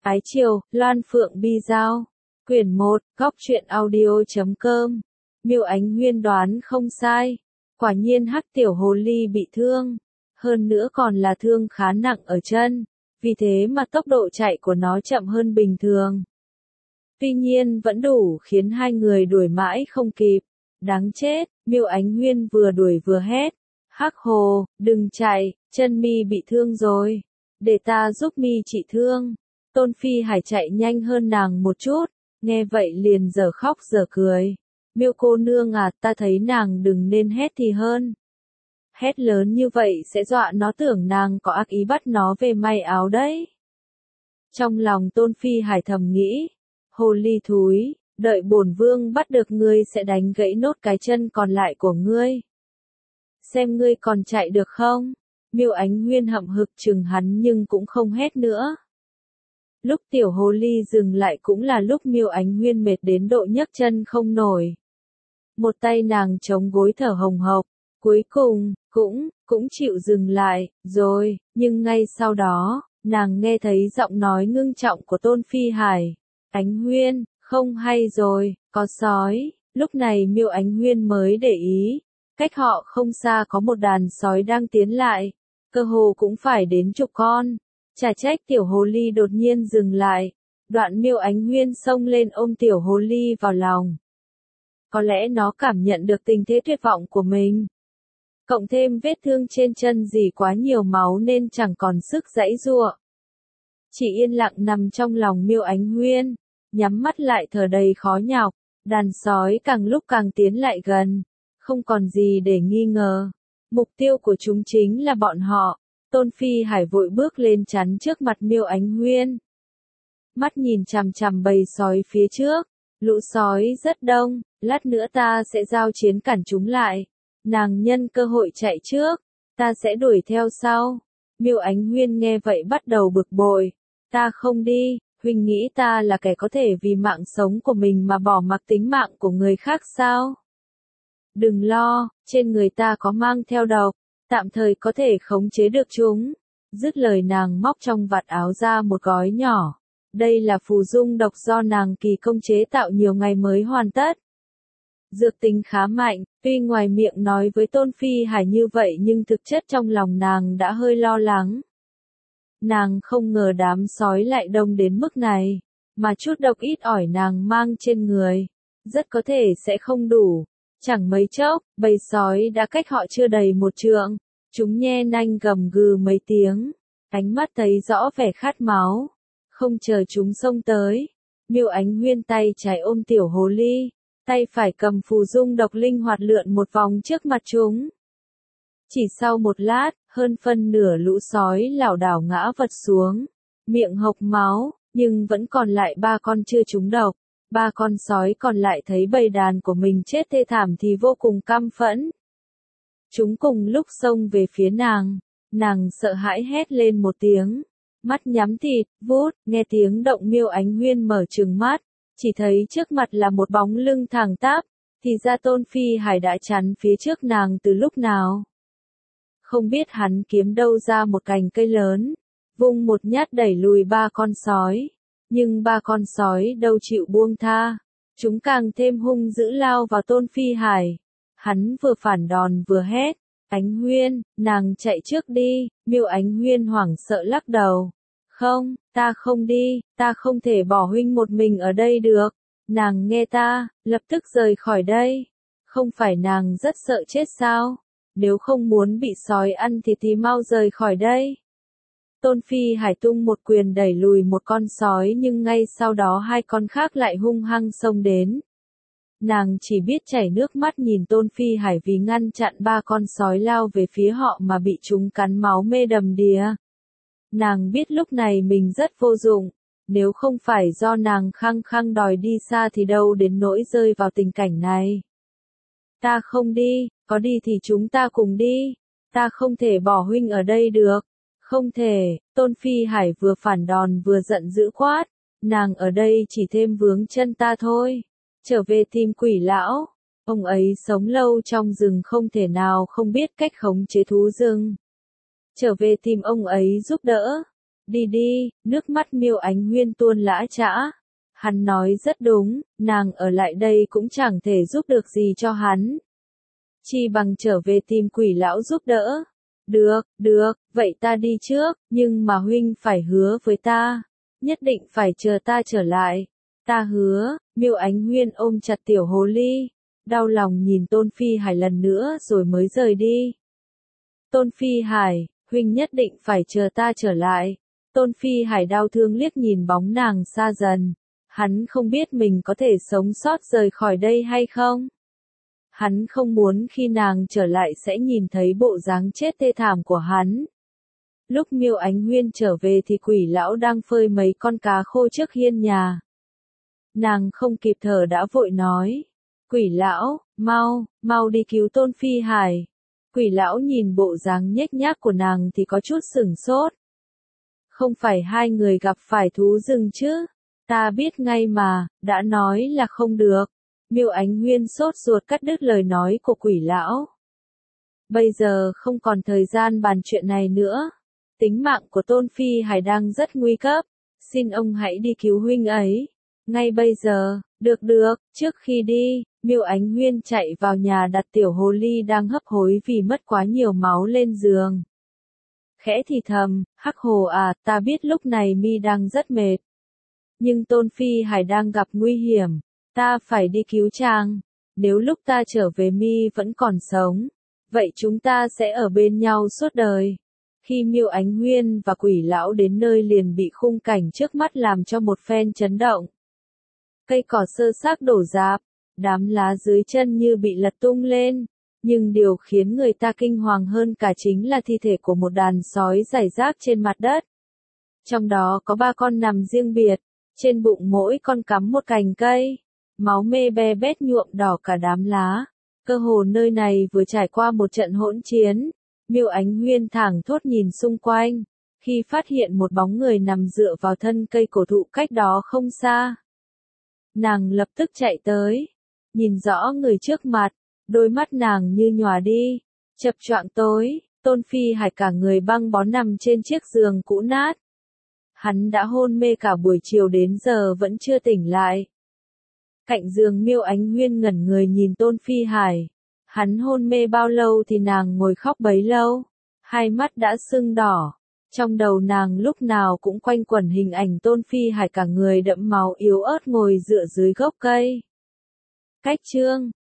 Ái Triều, Loan Phượng Bi Giao. Quyển 1, Góc truyện audio.com. Miêu Ánh Huyên đoán không sai. Quả nhiên Hắc tiểu hồ ly bị thương. Hơn nữa còn là thương khá nặng ở chân. Vì thế mà tốc độ chạy của nó chậm hơn bình thường. Tuy nhiên vẫn đủ khiến hai người đuổi mãi không kịp. Đáng chết, Miêu Ánh Huyên vừa đuổi vừa hét. Hắc hồ, đừng chạy, chân mi bị thương rồi. Để ta giúp mi trị thương. Tôn Phi Hải chạy nhanh hơn nàng một chút, nghe vậy liền giờ khóc giờ cười. Miêu cô nương à, ta thấy nàng đừng nên hét thì hơn. Hét lớn như vậy sẽ dọa nó tưởng nàng có ác ý bắt nó về may áo đấy. Trong lòng Tôn Phi Hải thầm nghĩ, hồ ly thúi, đợi bổn vương bắt được ngươi sẽ đánh gãy nốt cái chân còn lại của ngươi. Xem ngươi còn chạy được không? Miêu Ánh Huyên hậm hực chừng hắn nhưng cũng không hét nữa. Lúc tiểu hồ ly dừng lại cũng là lúc Miêu Ánh Huyên mệt đến độ nhấc chân không nổi. Một tay nàng chống gối thở hồng hộc, cuối cùng, cũng chịu dừng lại, rồi, nhưng ngay sau đó, nàng nghe thấy giọng nói ngưng trọng của Tôn Phi Hải. Ánh Huyên, không hay rồi, có sói. Lúc này Miêu Ánh Huyên mới để ý, cách họ không xa có một đàn sói đang tiến lại, cơ hồ cũng phải đến chục con. Chả trách tiểu hồ ly đột nhiên dừng lại. Đoạn Miêu Ánh Huyên xông lên ôm tiểu hồ ly vào lòng. Có lẽ nó cảm nhận được tình thế tuyệt vọng của mình. Cộng thêm vết thương trên chân dì quá nhiều máu nên chẳng còn sức giãy giụa. Chỉ yên lặng nằm trong lòng Miêu Ánh Huyên, nhắm mắt lại thở đầy khó nhọc. Đàn sói càng lúc càng tiến lại gần, không còn gì để nghi ngờ. Mục tiêu của chúng chính là bọn họ. Tôn Phi Hải vội bước lên chắn trước mặt Miêu Ánh Huyên. Mắt nhìn chằm chằm bầy sói phía trước. Lũ sói rất đông, lát nữa ta sẽ giao chiến cản chúng lại. Nàng nhân cơ hội chạy trước, ta sẽ đuổi theo sau. Miêu Ánh Huyên nghe vậy bắt đầu bực bội. Ta không đi, huynh nghĩ ta là kẻ có thể vì mạng sống của mình mà bỏ mặc tính mạng của người khác sao? Đừng lo, trên người ta có mang theo độc. Tạm thời có thể khống chế được chúng. Dứt lời nàng móc trong vạt áo ra một gói nhỏ. Đây là phù dung độc do nàng kỳ công chế tạo nhiều ngày mới hoàn tất. Dược tính khá mạnh, tuy ngoài miệng nói với Tôn Phi Hải như vậy nhưng thực chất trong lòng nàng đã hơi lo lắng. Nàng không ngờ đám sói lại đông đến mức này, mà chút độc ít ỏi nàng mang trên người, rất có thể sẽ không đủ. Chẳng mấy chốc, bầy sói đã cách họ chưa đầy một trượng. Chúng nhe nanh gầm gừ mấy tiếng. Ánh mắt thấy rõ vẻ khát máu. Không chờ chúng xông tới. Miêu Ánh Huyên tay trái ôm tiểu hồ ly. Tay phải cầm phù dung độc linh hoạt lượn một vòng trước mặt chúng. Chỉ sau một lát, hơn phân nửa lũ sói lảo đảo ngã vật xuống. Miệng hộc máu, nhưng vẫn còn lại 3 con chưa trúng độc. 3 con sói còn lại thấy bầy đàn của mình chết thê thảm thì vô cùng căm phẫn. Chúng cùng lúc xông về phía nàng sợ hãi hét lên một tiếng. Mắt nhắm thịt, vút, nghe tiếng động Miêu Ánh Huyên mở trừng mắt, chỉ thấy trước mặt là một bóng lưng thẳng tắp, thì ra Tôn Phi Hải đã chắn phía trước nàng từ lúc nào. Không biết hắn kiếm đâu ra một cành cây lớn, vung một nhát đẩy lùi 3 con sói. Nhưng 3 con sói đâu chịu buông tha. Chúng càng thêm hung dữ lao vào Tôn Phi Hải. Hắn vừa phản đòn vừa hét. Ánh Huyên, nàng chạy trước đi. Miêu Ánh Huyên hoảng sợ lắc đầu. Không, ta không đi, ta không thể bỏ huynh một mình ở đây được. Nàng nghe ta, lập tức rời khỏi đây. Không phải nàng rất sợ chết sao? Nếu không muốn bị sói ăn thì mau rời khỏi đây. Tôn Phi Hải tung một quyền đẩy lùi một con sói nhưng ngay sau đó 2 con khác lại hung hăng xông đến. Nàng chỉ biết chảy nước mắt nhìn Tôn Phi Hải vì ngăn chặn 3 con sói lao về phía họ mà bị chúng cắn máu mê đầm đìa. Nàng biết lúc này mình rất vô dụng, nếu không phải do nàng khăng khăng đòi đi xa thì đâu đến nỗi rơi vào tình cảnh này. Ta không đi, có đi thì chúng ta cùng đi, ta không thể bỏ huynh ở đây được. Không thể, Tôn Phi Hải vừa phản đòn vừa giận dữ quát, nàng ở đây chỉ thêm vướng chân ta thôi, trở về tìm quỷ lão, ông ấy sống lâu trong rừng không thể nào không biết cách khống chế thú rừng. Trở về tìm ông ấy giúp đỡ, Đi đi, nước mắt Miêu Ánh Huyên tuôn lã chã. Hắn nói rất đúng, nàng ở lại đây cũng chẳng thể giúp được gì cho hắn. Chi bằng trở về tìm Quỷ lão giúp đỡ. Được, vậy ta đi trước, nhưng mà huynh phải hứa với ta. Nhất định phải chờ ta trở lại. Ta hứa, Miêu Ánh Huyên ôm chặt tiểu hồ ly. Đau lòng nhìn Tôn Phi Hải lần nữa rồi mới rời đi. Tôn Phi Hải, huynh nhất định phải chờ ta trở lại. Tôn Phi Hải đau thương liếc nhìn bóng nàng xa dần. Hắn không biết mình có thể sống sót rời khỏi đây hay không. Hắn không muốn khi nàng trở lại sẽ nhìn thấy bộ dáng chết thê thảm của hắn. Lúc Miêu Ánh Huyên trở về thì Quỷ lão đang phơi mấy con cá khô trước hiên nhà. Nàng không kịp thở đã vội nói. Quỷ lão, mau đi cứu Tôn Phi Hải. Quỷ lão nhìn bộ dáng nhếch nhác của nàng thì có chút sửng sốt. Không phải hai người gặp phải thú rừng chứ? Ta biết ngay mà, đã nói là không được. Miêu Ánh Huyên sốt ruột cắt đứt lời nói của Quỷ lão. Bây giờ không còn thời gian bàn chuyện này nữa. Tính mạng của Tôn Phi Hải đang rất nguy cấp. Xin ông hãy đi cứu huynh ấy. Ngay bây giờ, được, trước khi đi, Miêu Ánh Huyên chạy vào nhà đặt tiểu hồ ly đang hấp hối vì mất quá nhiều máu lên giường. Khẽ thì thầm, Hắc Hồ à, ta biết lúc này mi đang rất mệt. Nhưng Tôn Phi Hải đang gặp nguy hiểm, ta phải đi cứu chàng. Nếu lúc ta trở về mi vẫn còn sống, vậy chúng ta sẽ ở bên nhau suốt đời. Khi Miêu Ánh Huyên và Quỷ lão đến nơi liền bị khung cảnh trước mắt làm cho một phen chấn động. Cây cỏ sơ xác đổ rạp, đám lá dưới chân như bị lật tung lên, nhưng điều khiến người ta kinh hoàng hơn cả chính là thi thể của một đàn sói rải rác trên mặt đất. Trong đó có 3 con nằm riêng biệt, trên bụng mỗi con cắm một cành cây, máu me be bét nhuộm đỏ cả đám lá. Cơ hồ nơi này vừa trải qua một trận hỗn chiến. Miêu Ánh Huyên thảng thốt nhìn xung quanh, khi phát hiện một bóng người nằm dựa vào thân cây cổ thụ cách đó không xa. Nàng lập tức chạy tới, nhìn rõ người trước mặt, đôi mắt nàng như nhòa đi, chập choạng tối, Tôn Phi Hải cả người băng bó nằm trên chiếc giường cũ nát. Hắn đã hôn mê cả buổi chiều đến giờ vẫn chưa tỉnh lại. Cạnh giường Miêu Ánh Huyên ngẩn người nhìn Tôn Phi Hải. Hắn hôn mê bao lâu thì nàng ngồi khóc bấy lâu. Hai mắt đã sưng đỏ. Trong đầu nàng lúc nào cũng quanh quẩn hình ảnh Tôn Phi Hải cả người đẫm máu yếu ớt ngồi dựa dưới gốc cây. Cách chương